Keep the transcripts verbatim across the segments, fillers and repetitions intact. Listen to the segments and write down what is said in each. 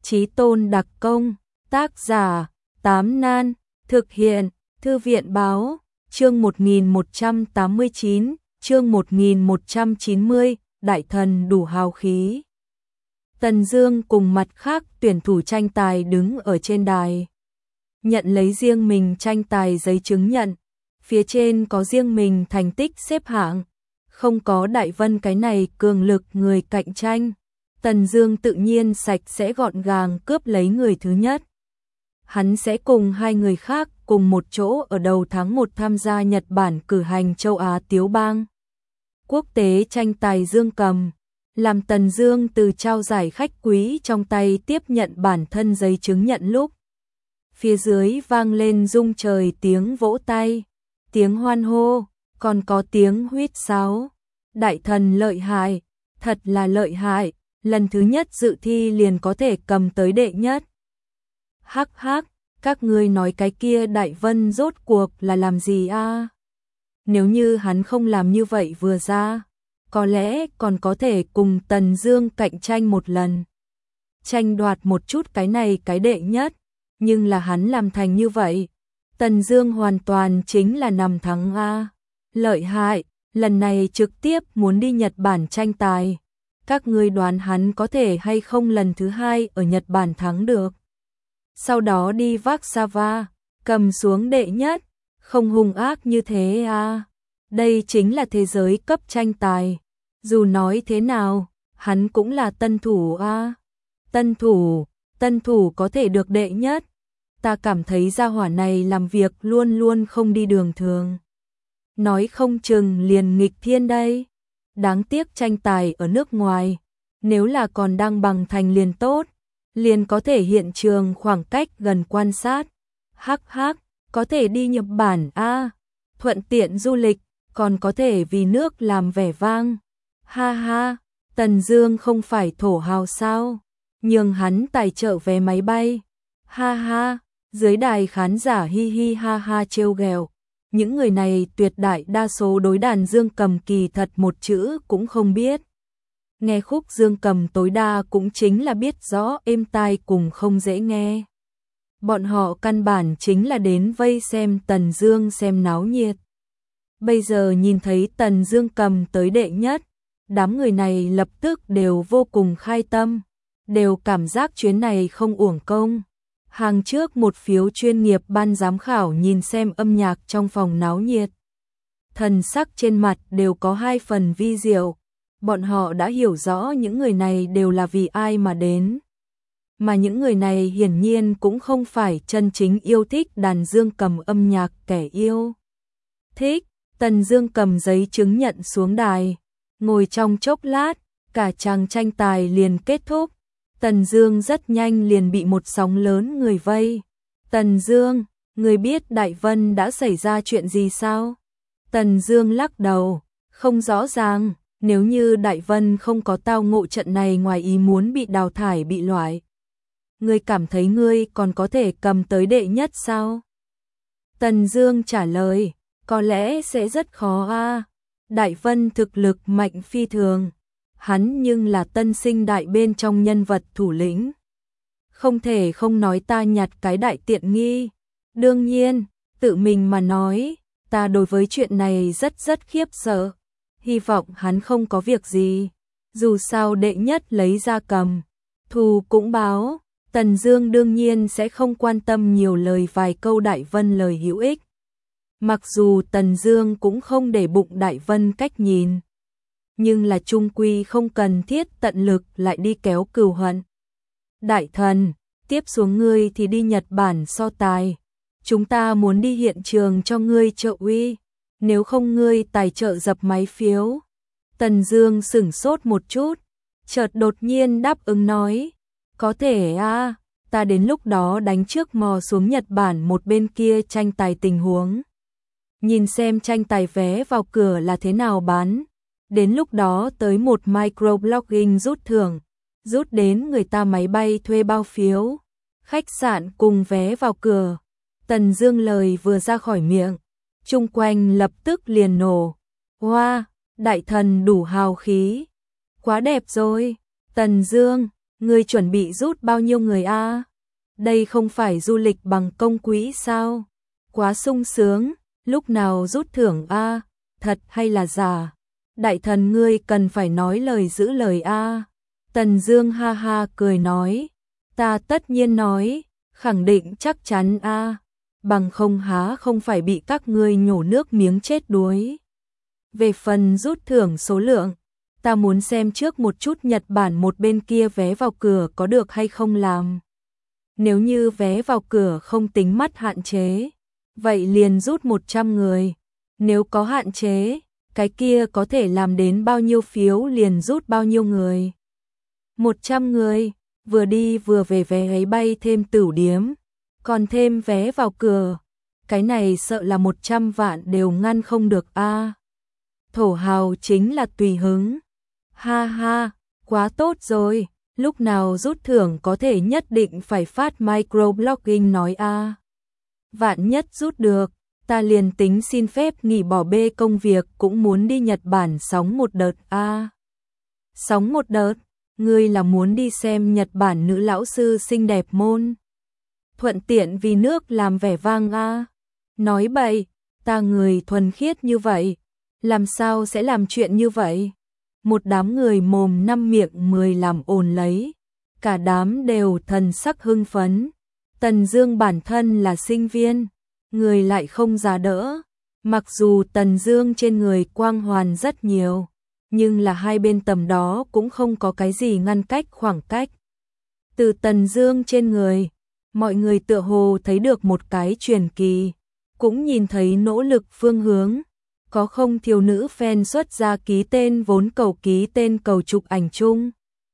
Chí Tôn đặc công, tác giả, Tám Nan, thực hiện, Thư viện báo, chương một nghìn một trăm tám mươi chín, chương một nghìn một trăm chín mươi, đại thần đủ hào khí. Tần Dương cùng mặt khác tuyển thủ tranh tài đứng ở trên đài, nhận lấy riêng mình tranh tài giấy chứng nhận, phía trên có riêng mình thành tích xếp hạng, không có Đại Vân cái này cường lực người cạnh tranh. Tần Dương tự nhiên sạch sẽ gọn gàng cướp lấy người thứ nhất. Hắn sẽ cùng hai người khác cùng một chỗ ở đầu tháng một tham gia Nhật Bản cử hành châu Á Tiếu Bang quốc tế tranh tài dương cầm, làm Tần Dương từ trao giải khách quý trong tay tiếp nhận bản thân giấy chứng nhận lúc. Phía dưới vang lên rung trời tiếng vỗ tay, tiếng hoan hô, còn có tiếng huýt sáo. Đại thần lợi hại, thật là lợi hại, lần thứ nhất dự thi liền có thể cầm tới đệ nhất. Hắc hắc, các ngươi nói cái kia Đại Vân rốt cuộc là làm gì a? À? Nếu như hắn không làm như vậy vừa ra, có lẽ còn có thể cùng Tần Dương cạnh tranh một lần, tranh đoạt một chút cái này cái đệ nhất, nhưng là hắn làm thành như vậy, Tần Dương hoàn toàn chính là nằm thắng a. Lợi hại, lần này trực tiếp muốn đi Nhật Bản tranh tài. Các ngươi đoán hắn có thể hay không lần thứ hai ở Nhật Bản thắng được? Sau đó đi Warsaw, cầm xuống đệ nhất, không hung ác như thế à? Đây chính là thế giới cấp tranh tài. Dù nói thế nào, hắn cũng là tân thủ à? Tân thủ, tân thủ có thể được đệ nhất. Ta cảm thấy gia hỏa này làm việc luôn luôn không đi đường thường. Nói không chừng liền nghịch thiên đây. Đáng tiếc tranh tài ở nước ngoài, nếu là còn đang bằng thành liền tốt, liền có thể hiện trường khoảng cách gần quan sát. Hắc hắc, có thể đi Nhật Bản a, thuận tiện du lịch, còn có thể vì nước làm vẻ vang. Ha ha, Tần Dương không phải thổ hào sao? Nhường hắn tài trợ vé máy bay. Ha ha, dưới đài khán giả hi hi ha ha trêu ghẹo. Những người này tuyệt đại đa số đối đàn dương cầm kỳ thật một chữ cũng không biết. Nghe khúc dương cầm tối đa cũng chính là biết rõ êm tai cùng không dễ nghe. Bọn họ căn bản chính là đến vây xem Tần Dương xem náo nhiệt. Bây giờ nhìn thấy Tần Dương cầm tới đệ nhất, đám người này lập tức đều vô cùng khai tâm, đều cảm giác chuyến này không uổng công. Hàng trước một phiếu chuyên nghiệp ban giám khảo nhìn xem âm nhạc trong phòng náo nhiệt. Thần sắc trên mặt đều có hai phần vi diệu, bọn họ đã hiểu rõ những người này đều là vì ai mà đến. Mà những người này hiển nhiên cũng không phải chân chính yêu thích đàn dương cầm âm nhạc kẻ yêu. Thích, Tần Dương cầm giấy chứng nhận xuống đài, ngồi trong chốc lát, cả chàng tranh tài liền kết thúc. Tần Dương rất nhanh liền bị một sóng lớn người vây. Tần Dương, người biết Đại Vân đã xảy ra chuyện gì sao? Tần Dương lắc đầu, không rõ ràng, nếu như Đại Vân không có tao ngộ trận này ngoài ý muốn bị đào thải bị loại. Ngươi cảm thấy ngươi còn có thể cầm tới đệ nhất sao? Tần Dương trả lời, có lẽ sẽ rất khó a. Đại Vân thực lực mạnh phi thường. Hắn nhưng là tân sinh đại bên trong nhân vật thủ lĩnh. Không thể không nói ta nhặt cái đại tiện nghi. Đương nhiên, tự mình mà nói, ta đối với chuyện này rất rất khiếp sợ. Hy vọng hắn không có việc gì. Dù sao đệ nhất lấy ra cầm, thù cũng báo. Tần Dương đương nhiên sẽ không quan tâm nhiều lời vài câu Đại Vân lời hữu ích. Mặc dù Tần Dương cũng không để bụng Đại Vân cách nhìn, nhưng là chung quy không cần thiết tận lực lại đi kéo cừu hận. Đại thần, tiếp xuống ngươi thì đi Nhật Bản so tài. Chúng ta muốn đi hiện trường cho ngươi trợ uy, nếu không ngươi tài trợ dập máy phiếu. Tần Dương sững sốt một chút, chợt đột nhiên đáp ứng nói, có thể a, ta đến lúc đó đánh trước mò xuống Nhật Bản một bên kia tranh tài tình huống. Nhìn xem tranh tài vé vào cửa là thế nào bán. Đến lúc đó tới một microblogging rút thưởng, rút đến người ta máy bay thuê bao phiếu, khách sạn cùng vé vào cửa. Tần Dương lời vừa ra khỏi miệng, chung quanh lập tức liền nổ. Hoa, wow, đại thần đủ hào khí. Quá đẹp rồi. Tần Dương, Ngươi chuẩn bị rút bao nhiêu người a? Đây không phải du lịch bằng công quỹ sao? Quá sung sướng, lúc nào rút thưởng a? Thật hay là giả? Đại thần ngươi cần phải nói lời giữ lời a. Tần Dương ha ha cười nói, ta tất nhiên nói, khẳng định chắc chắn a, bằng không há không phải bị các ngươi nhổ nước miếng chết đuối. Về phần rút thưởng số lượng, ta muốn xem trước một chút Nhật Bản một bên kia vé vào cửa có được hay không làm. Nếu như vé vào cửa không tính mắt hạn chế, vậy liền rút một trăm người. Nếu có hạn chế, cái kia có thể làm đến bao nhiêu phiếu liền rút bao nhiêu người. một trăm người, vừa đi vừa về vé máy bay thêm tửu điếm, còn thêm vé vào cửa. Cái này sợ là một trăm vạn đều ngăn không được a. Thổ hào chính là tùy hứng. Ha ha, quá tốt rồi, lúc nào rút thưởng có thể nhất định phải phát microblogging nói a. Vạn nhất rút được, ta liền tính xin phép nghỉ bỏ bê công việc cũng muốn đi Nhật Bản sóng một đợt a. Sóng một đợt, ngươi là muốn đi xem Nhật Bản nữ lão sư xinh đẹp môn. Thuận tiện vì nước làm vẻ vang a. Nói bậy, ta người thuần khiết như vậy, làm sao sẽ làm chuyện như vậy? Một đám người mồm năm miệng mười làm ồn lấy, cả đám đều thần sắc hưng phấn. Tần Dương bản thân là sinh viên, người lại không già đỡ, mặc dù Tần Dương trên người quang hoàn rất nhiều, nhưng là hai bên tầm đó cũng không có cái gì ngăn cách khoảng cách. Từ Tần Dương trên người, mọi người tựa hồ thấy được một cái truyền kỳ, cũng nhìn thấy nỗ lực phương hướng. Có không thiếu nữ fan xuất ra ký tên vốn cầu ký tên cầu chụp ảnh chung.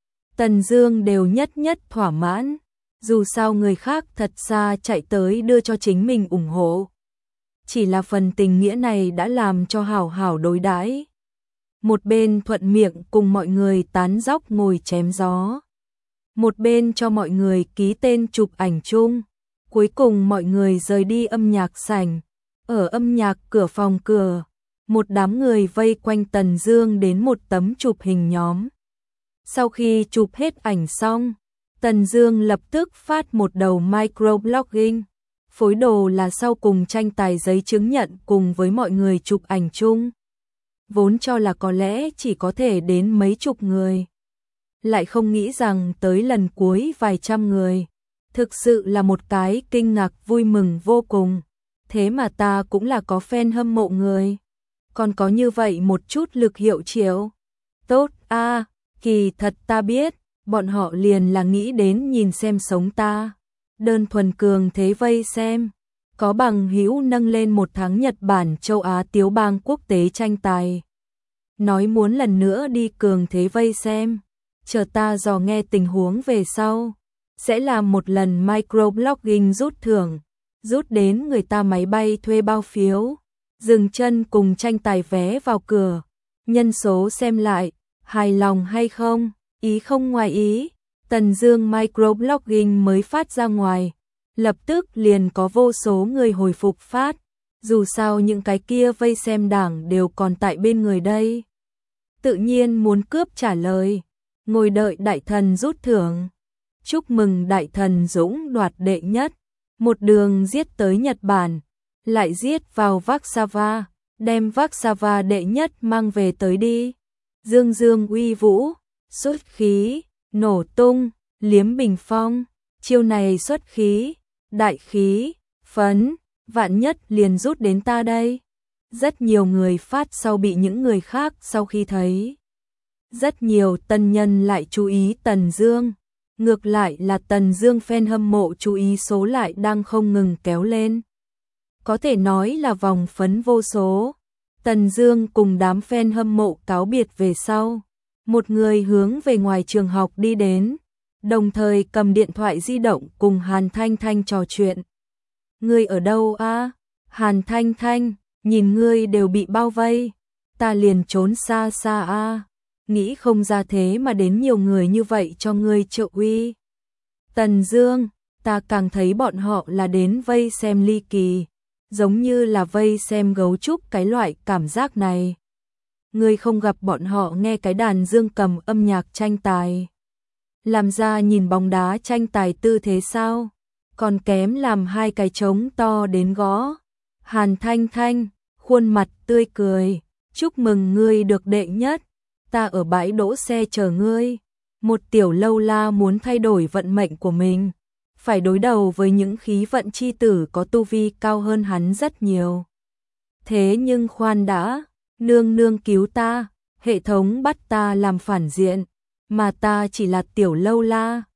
Tần Dương đều nhất nhất thỏa mãn, dù sao người khác thật xa chạy tới đưa cho chính mình ủng hộ. Chỉ là phần tình nghĩa này đã làm cho hảo hảo đối đãi. Một bên thuận miệng cùng mọi người tán dóc ngồi chém gió, một bên cho mọi người ký tên chụp ảnh chung. Cuối cùng mọi người rời đi âm nhạc sảnh, ở âm nhạc cửa phòng cửa, một đám người vây quanh Tần Dương đến một tấm chụp hình nhóm. Sau khi chụp hết ảnh xong, Tần Dương lập tức phát một đầu microblogging, phối đồ là sau cùng tranh tài giấy chứng nhận cùng với mọi người chụp ảnh chung. Vốn cho là có lẽ chỉ có thể đến mấy chục người, lại không nghĩ rằng tới lần cuối vài trăm người. Thực sự là một cái kinh ngạc vui mừng vô cùng. Thế mà ta cũng là có fan hâm mộ người, còn có như vậy một chút lực hiệu triệu. Tốt a, à, kỳ thật ta biết, bọn họ liền là nghĩ đến nhìn xem sống ta. Đơn thuần cường thế vây xem, có bằng hữu nâng lên một tháng Nhật Bản châu Á Tiếu bang quốc tế tranh tài. Nói muốn lần nữa đi cường thế vây xem, chờ ta dò nghe tình huống về sau. Sẽ làm một lần microblogging rút thưởng, rút đến người ta máy bay thuê bao phiếu, dừng chân cùng tranh tài vé vào cửa. Nhân số xem lại, hài lòng hay không, ý không ngoài ý. Tần Dương microblogging mới phát ra ngoài, lập tức liền có vô số người hồi phục phát. Dù sao những cái kia vây xem đảng đều còn tại bên người đây, tự nhiên muốn cướp trả lời, ngồi đợi đại thần rút thưởng. Chúc mừng đại thần Dũng đoạt đệ nhất, một đường giết tới Nhật Bản, lại giết vào Warsaw, đem Warsaw đệ nhất mang về tới đi. Dương dương uy vũ, xuất khí, nổ tung, liếm bình phong, chiêu này xuất khí, đại khí, phấn, vạn nhất liền rút đến ta đây. Rất nhiều người phát sau bị những người khác sau khi thấy. Rất nhiều tân nhân lại chú ý Tần Dương. Ngược lại là Tần Dương fan hâm mộ chú ý số lại đang không ngừng kéo lên. Có thể nói là vòng phấn vô số. Tần Dương cùng đám fan hâm mộ cáo biệt về sau. Một người hướng về ngoài trường học đi đến, đồng thời cầm điện thoại di động cùng Hàn Thanh Thanh trò chuyện. Ngươi ở đâu a? Hàn Thanh Thanh, nhìn ngươi đều bị bao vây, ta liền trốn xa xa a. Nghĩ không ra thế mà đến nhiều người như vậy cho ngươi trợ uy. Tần Dương, ta càng thấy bọn họ là đến vây xem ly kỳ, giống như là vây xem gấu trúc cái loại cảm giác này. Ngươi không gặp bọn họ nghe cái đàn dương cầm âm nhạc tranh tài, Làm ra nhìn bóng đá tranh tài tư thế sao? Còn kém làm hai cái trống to đến gõ. Hàn Thanh Thanh, khuôn mặt tươi cười, chúc mừng ngươi được đệ nhất, ta ở bãi đỗ xe chờ ngươi. Một tiểu lâu la muốn thay đổi vận mệnh của mình, phải đối đầu với những khí vận chi tử có tu vi cao hơn hắn rất nhiều. Thế nhưng khoan đã, nương nương cứu ta, hệ thống bắt ta làm phản diện, mà ta chỉ là tiểu lâu la,